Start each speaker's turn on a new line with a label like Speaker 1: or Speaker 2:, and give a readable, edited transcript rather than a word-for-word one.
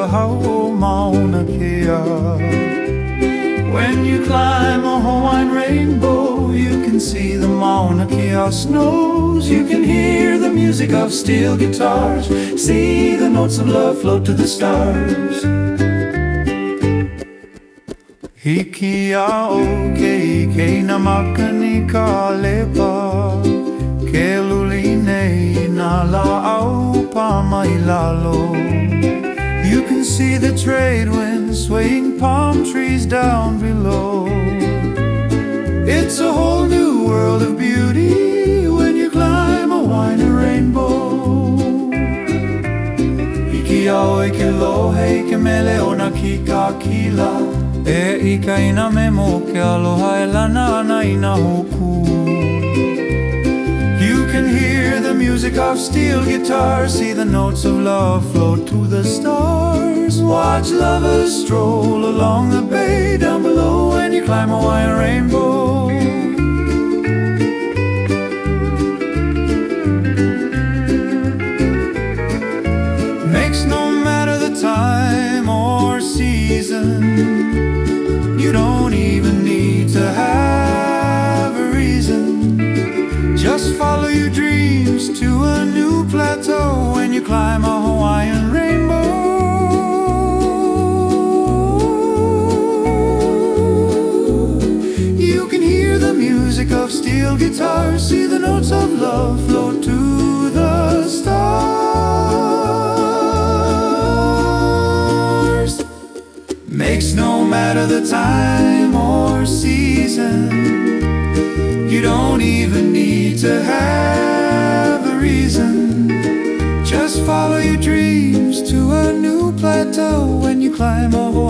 Speaker 1: hau Mauna Kea. When you climb a Hawaiian rainbow, you can see the Mauna Kea snows. You can hear the music of steel guitars, see the notes of love float to the stars. Hiki a o ke ike na makani ka lepa, ke luli nei na la au pa mai lalo. You can see the trade winds swaying palm trees down below. It's a whole new world of beauty when you climb a Hawaiian rainbow. Hiki a o ke lohe ke mele o na ki ka kila, e ika ina memo ke aloha e lana ana ina hoku. You can hear the music of steel guitars, see the notes of love float to the stars. Watch lovers stroll along the bay down below when you climb a Hawaiian rainbow. Makes no matter the time or season, you don't even need to have a reason. Just follow your dreams to a new plateau when you climb a Hawaiian rainbow. You can hear the music of steel guitars, see the notes of love float to the stars. Makes no matter the time or season, you don't even need to have a reason. Just follow your dreams to a new plateau when you climb a